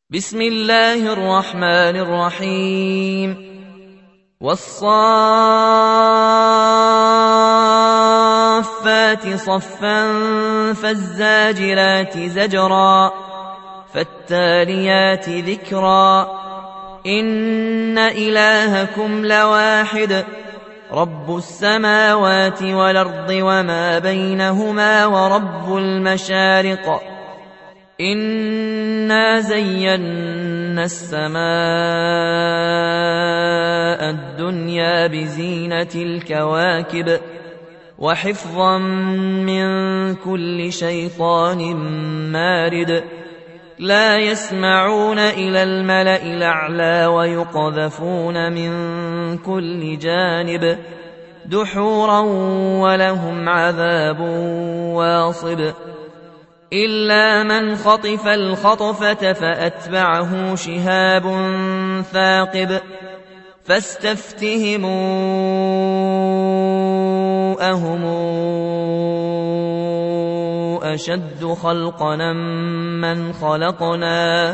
بسم الله الرحمن الرحيم والصافات صفا فالزاجرات زجرا فالتاليات ذكرا إن إلهكم لواحد رب السماوات والأرض وما بينهما ورب المشارق إنا زينا السماء الدنيا بزينة الكواكب وحفظا من كل شيطان مارد لا يسمعون إلى الملأ الأعلى ويقذفون من كل جانب دحورا ولهم عذاب واصب إلا من خطف الخطفة فأتبعه شهاب ثاقب فاستفتهموا أهم أشد خلقنا من خلقنا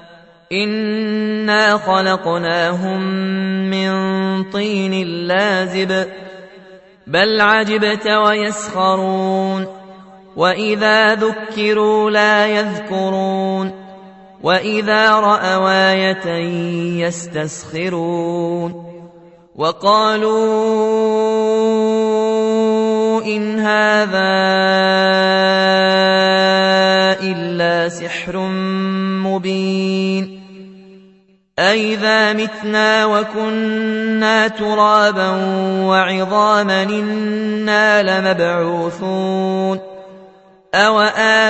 إنا خلقناهم من طين لازب بل عجبت ويسخرون وإذا ذكروا لا يذكرون وإذا رأوا آية يستسخرون وقالوا إن هذا إلا سحر مبين أئذا متنا وكنا ترابا وعظاما إنا لمبعوثون أو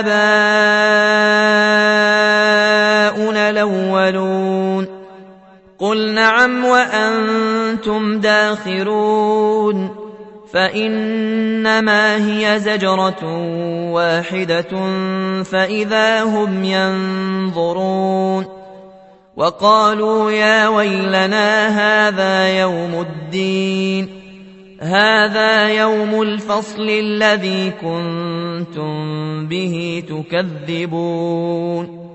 آباؤنا الأولون قل نعم وأنتم داخرون فإنما هي زجرة واحدة فإذا هم ينظرون وقالوا يا ويلنا هذا يوم الدين هذا يوم الفصل الذي كنتم به تكذبون